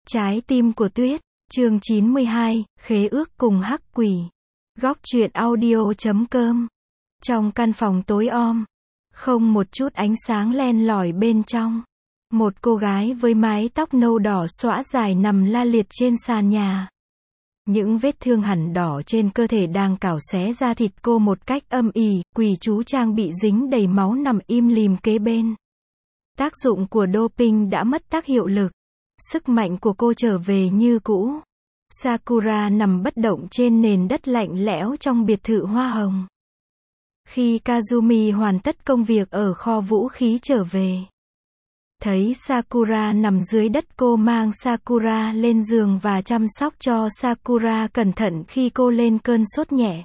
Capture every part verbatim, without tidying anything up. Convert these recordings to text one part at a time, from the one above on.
Trái tim của tuyết, chương chín mươi hai, khế ước cùng hắc quỷ. Góc truyện audio chấm com. Trong căn phòng tối om, không một chút ánh sáng len lỏi bên trong. Một cô gái với mái tóc nâu đỏ xõa dài nằm la liệt trên sàn nhà. Những vết thương hẳn đỏ trên cơ thể đang cào xé da thịt cô một cách âm ỉ, quỷ chú trang bị dính đầy máu nằm im lìm kế bên. Tác dụng của doping đã mất tác hiệu lực. Sức mạnh của cô trở về như cũ. Sakura nằm bất động trên nền đất lạnh lẽo trong biệt thự hoa hồng. Khi Kazumi hoàn tất công việc ở kho vũ khí trở về, thấy Sakura nằm dưới đất, cô mang Sakura lên giường và chăm sóc cho Sakura cẩn thận khi cô lên cơn sốt nhẹ.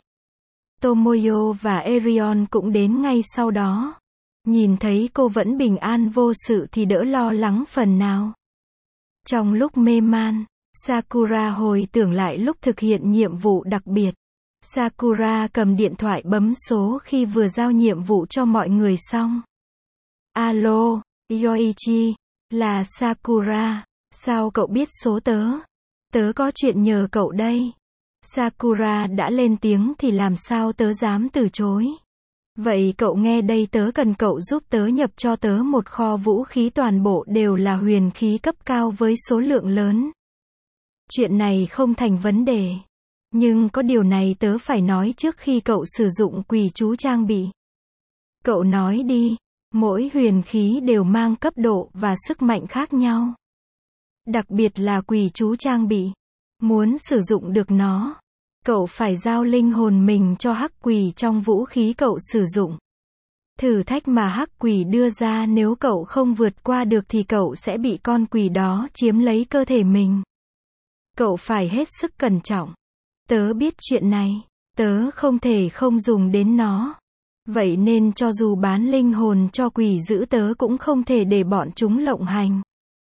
Tomoyo và Erion cũng đến ngay sau đó. Nhìn thấy cô vẫn bình an vô sự thì đỡ lo lắng phần nào. Trong lúc mê man, Sakura hồi tưởng lại lúc thực hiện nhiệm vụ đặc biệt. Sakura cầm điện thoại bấm số khi vừa giao nhiệm vụ cho mọi người xong. Alo, Yoichi, là Sakura. Sao cậu biết số tớ? Tớ có chuyện nhờ cậu đây. Sakura đã lên tiếng thì làm sao tớ dám từ chối. Vậy cậu nghe đây, tớ cần cậu giúp tớ nhập cho tớ một kho vũ khí, toàn bộ đều là huyền khí cấp cao với số lượng lớn. Chuyện này không thành vấn đề. Nhưng có điều này tớ phải nói trước khi cậu sử dụng quỷ chú trang bị. Cậu nói đi. Mỗi huyền khí đều mang cấp độ và sức mạnh khác nhau. Đặc biệt là quỷ chú trang bị. Muốn sử dụng được nó, cậu phải giao linh hồn mình cho hắc quỷ trong vũ khí cậu sử dụng. Thử thách mà hắc quỷ đưa ra, nếu cậu không vượt qua được thì cậu sẽ bị con quỷ đó chiếm lấy cơ thể mình. Cậu phải hết sức cẩn trọng. Tớ biết chuyện này. Tớ không thể không dùng đến nó. Vậy nên cho dù bán linh hồn cho quỷ dữ, tớ cũng không thể để bọn chúng lộng hành.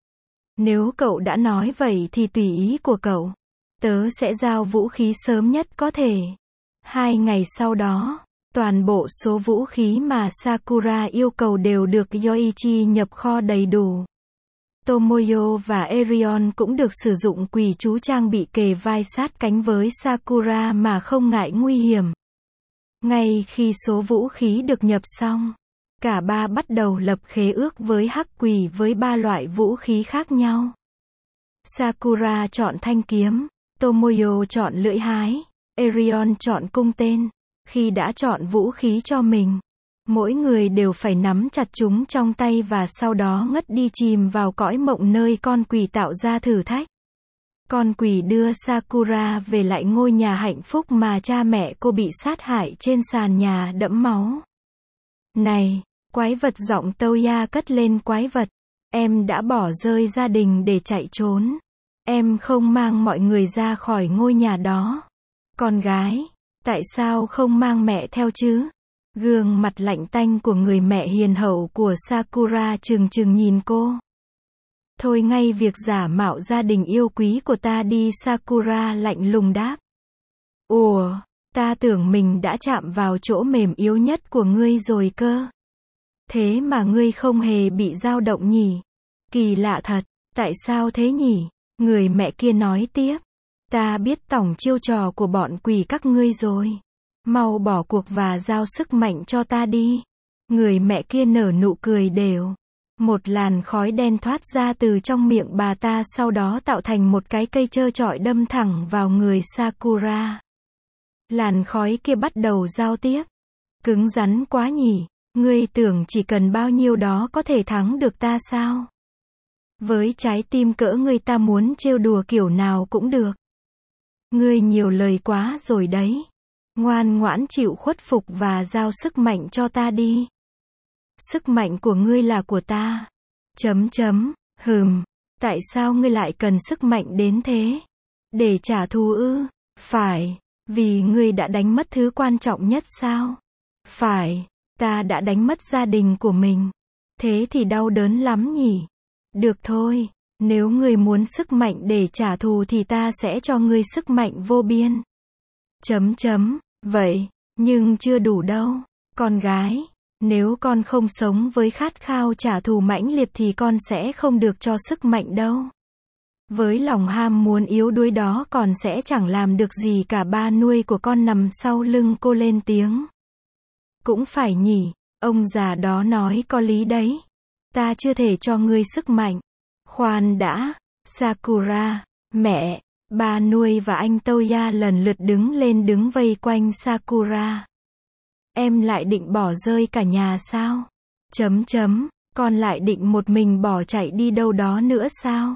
Nếu cậu đã nói vậy thì tùy ý của cậu. Tớ sẽ giao vũ khí sớm nhất có thể. Hai ngày sau đó, toàn bộ số vũ khí mà Sakura yêu cầu đều được Yoichi nhập kho đầy đủ. Tomoyo và Erion cũng được sử dụng quỷ chú trang bị kề vai sát cánh với Sakura mà không ngại nguy hiểm. Ngay khi số vũ khí được nhập xong, cả ba bắt đầu lập khế ước với hắc quỷ với ba loại vũ khí khác nhau. Sakura chọn thanh kiếm, Tomoyo chọn lưỡi hái, Erion chọn cung tên. Khi đã chọn vũ khí cho mình, mỗi người đều phải nắm chặt chúng trong tay và sau đó ngất đi chìm vào cõi mộng nơi con quỷ tạo ra thử thách. Con quỷ đưa Sakura về lại ngôi nhà hạnh phúc mà cha mẹ cô bị sát hại trên sàn nhà đẫm máu. Này, quái vật, giọng Toya cất lên. Quái vật, em đã bỏ rơi gia đình để chạy trốn. Em không mang mọi người ra khỏi ngôi nhà đó. Con gái, tại sao không mang mẹ theo chứ? Gương mặt lạnh tanh của người mẹ hiền hậu của Sakura trừng trừng nhìn cô. Thôi ngay việc giả mạo gia đình yêu quý của ta đi, Sakura lạnh lùng đáp. Ủa, ta tưởng mình đã chạm vào chỗ mềm yếu nhất của ngươi rồi cơ. Thế mà ngươi không hề bị dao động nhỉ? Kỳ lạ thật, tại sao thế nhỉ? Người mẹ kia nói tiếp. Ta biết tổng chiêu trò của bọn quỷ các ngươi rồi. Mau bỏ cuộc và giao sức mạnh cho ta đi. Người mẹ kia nở nụ cười đều. Một làn khói đen thoát ra từ trong miệng bà ta, sau đó tạo thành một cái cây trơ trọi đâm thẳng vào người Sakura. Làn khói kia bắt đầu giao tiếp. Cứng rắn quá nhỉ? Ngươi tưởng chỉ cần bao nhiêu đó có thể thắng được ta sao? Với trái tim cỡ ngươi, ta muốn trêu đùa kiểu nào cũng được. Ngươi nhiều lời quá rồi đấy. Ngoan ngoãn chịu khuất phục và giao sức mạnh cho ta đi. Sức mạnh của ngươi là của ta. Chấm chấm, hừm, tại sao ngươi lại cần sức mạnh đến thế? Để trả thù ư? Phải, vì ngươi đã đánh mất thứ quan trọng nhất sao? Phải, ta đã đánh mất gia đình của mình. Thế thì đau đớn lắm nhỉ? Được thôi, nếu ngươi muốn sức mạnh để trả thù thì ta sẽ cho ngươi sức mạnh vô biên. Chấm chấm, vậy, nhưng chưa đủ đâu, con gái. Nếu con không sống với khát khao trả thù mãnh liệt thì con sẽ không được cho sức mạnh đâu. Với lòng ham muốn yếu đuối đó còn sẽ chẳng làm được gì cả. Ba nuôi của con nằm sau lưng cô lên tiếng. Cũng phải nhỉ, ông già đó nói có lý đấy. Ta chưa thể cho ngươi sức mạnh. Khoan đã, Sakura, mẹ, ba nuôi và anh Toya lần lượt đứng lên đứng vây quanh Sakura. Em lại định bỏ rơi cả nhà sao? Chấm chấm, con lại định một mình bỏ chạy đi đâu đó nữa sao?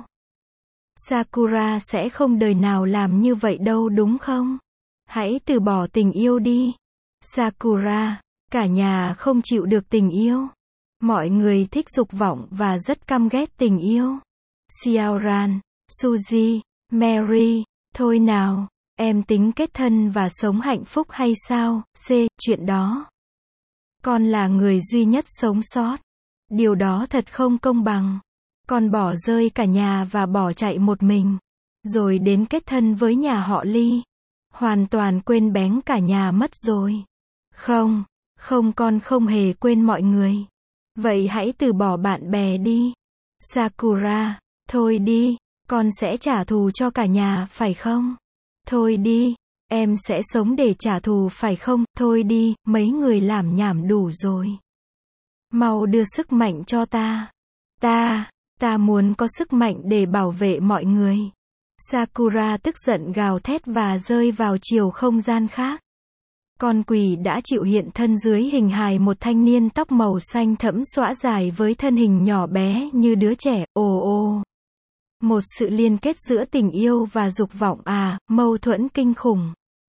Sakura sẽ không đời nào làm như vậy đâu đúng không? Hãy từ bỏ tình yêu đi. Sakura, cả nhà không chịu được tình yêu. Mọi người thích dục vọng và rất căm ghét tình yêu. Xiaoran, Suzy, Mary, thôi nào, em tính kết thân và sống hạnh phúc hay sao? C, chuyện đó. Con là người duy nhất sống sót. Điều đó thật không công bằng. Con bỏ rơi cả nhà và bỏ chạy một mình. Rồi đến kết thân với nhà họ Ly. Hoàn toàn quên bén cả nhà mất rồi. Không, không con không hề quên mọi người. Vậy hãy từ bỏ bạn bè đi. Sakura, thôi đi, con sẽ trả thù cho cả nhà phải không? Thôi đi, em sẽ sống để trả thù phải không? Thôi đi, mấy người làm nhảm đủ rồi. Mau đưa sức mạnh cho ta. Ta, ta muốn có sức mạnh để bảo vệ mọi người. Sakura tức giận gào thét và rơi vào chiều không gian khác. Con quỷ đã chịu hiện thân dưới hình hài một thanh niên tóc màu xanh thẫm xõa dài với thân hình nhỏ bé như đứa trẻ. Ồ ồ. Một sự liên kết giữa tình yêu và dục vọng à, mâu thuẫn kinh khủng.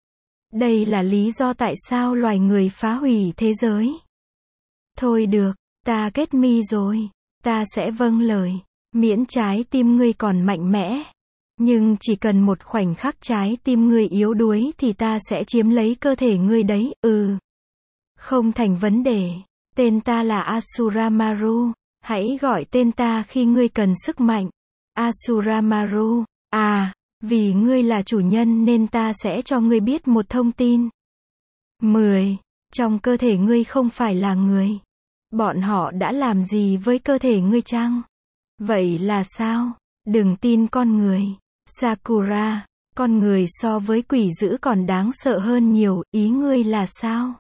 Đây là lý do tại sao loài người phá hủy thế giới. Thôi được, ta kết mi rồi. Ta sẽ vâng lời. Miễn trái tim ngươi còn mạnh mẽ. Nhưng chỉ cần một khoảnh khắc trái tim ngươi yếu đuối thì ta sẽ chiếm lấy cơ thể ngươi đấy, ừ. Không thành vấn đề. Tên ta là Asuramaru. Hãy gọi tên ta khi ngươi cần sức mạnh. Asuramaru, à, vì ngươi là chủ nhân nên ta sẽ cho ngươi biết một thông tin. mười. Trong cơ thể ngươi không phải là người. Bọn họ đã làm gì với cơ thể ngươi chăng? Vậy là sao? Đừng tin con người. Sakura, con người so với quỷ dữ còn đáng sợ hơn nhiều, ý ngươi là sao?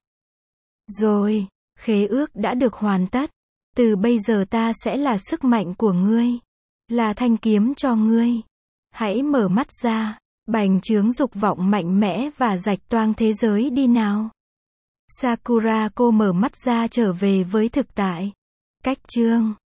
Rồi, khế ước đã được hoàn tất. Từ bây giờ ta sẽ là sức mạnh của ngươi. Là thanh kiếm cho ngươi. Hãy mở mắt ra, bành trướng dục vọng mạnh mẽ và rạch toang thế giới đi nào. Sakura cô mở mắt ra trở về với thực tại. Cách chương